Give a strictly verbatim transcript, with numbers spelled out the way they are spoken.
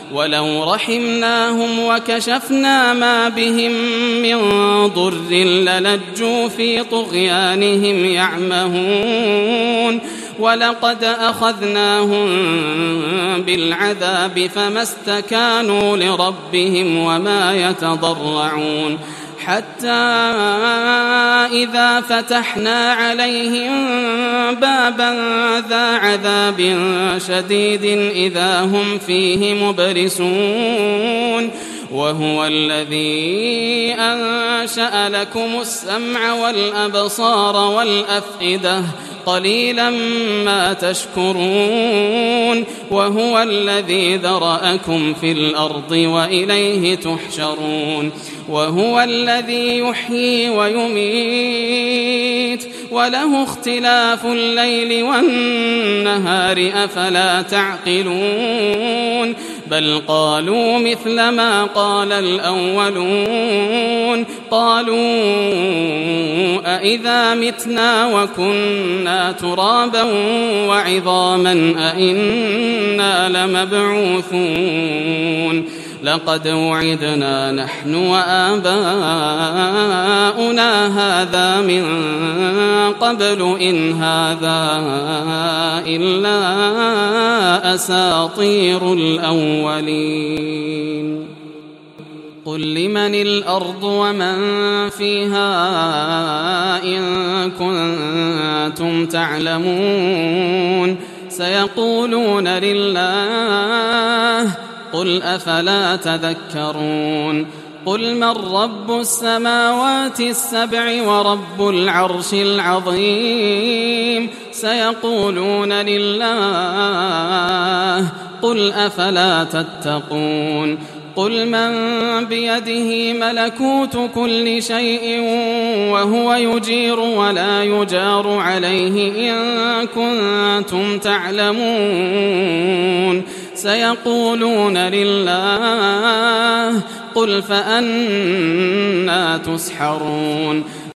ولو رحمناهم وكشفنا ما بهم من ضر للجوا في طغيانهم يعمهون ولقد أخذناهم بالعذاب فما استكانوا لربهم وما يتضرعون حتى إذا فتحنا عليهم بابا ذا عذاب شديد إذا هم فيه مبرسون وهو الذي أنشأ لكم السمع والأبصار والأفئدة قليلا ما تشكرون وهو الذي ذرأكم في الأرض وإليه تحشرون وهو الذي يحيي ويميت وله اختلاف الليل والنهار أفلا تعقلون بل قالوا مثل ما قال الأولون قالوا أئذا متنا وكنا ترابا وعظاما أئنا لمبعوثون لقد وعدنا نحن وآباؤنا هذا من قبل إن هذا إلا أساطير الأولين قل لمن الأرض ومن فيها إن كنتم تعلمون سيقولون لله قل أفلا تذكرون قل من رب السماوات السبع ورب العرش العظيم سيقولون لله قل أفلا تتقون قل من بيده ملكوت كل شيء وهو يجير ولا يجار عليه إن كنتم تعلمون سيقولون لله قل فأنى تسحرون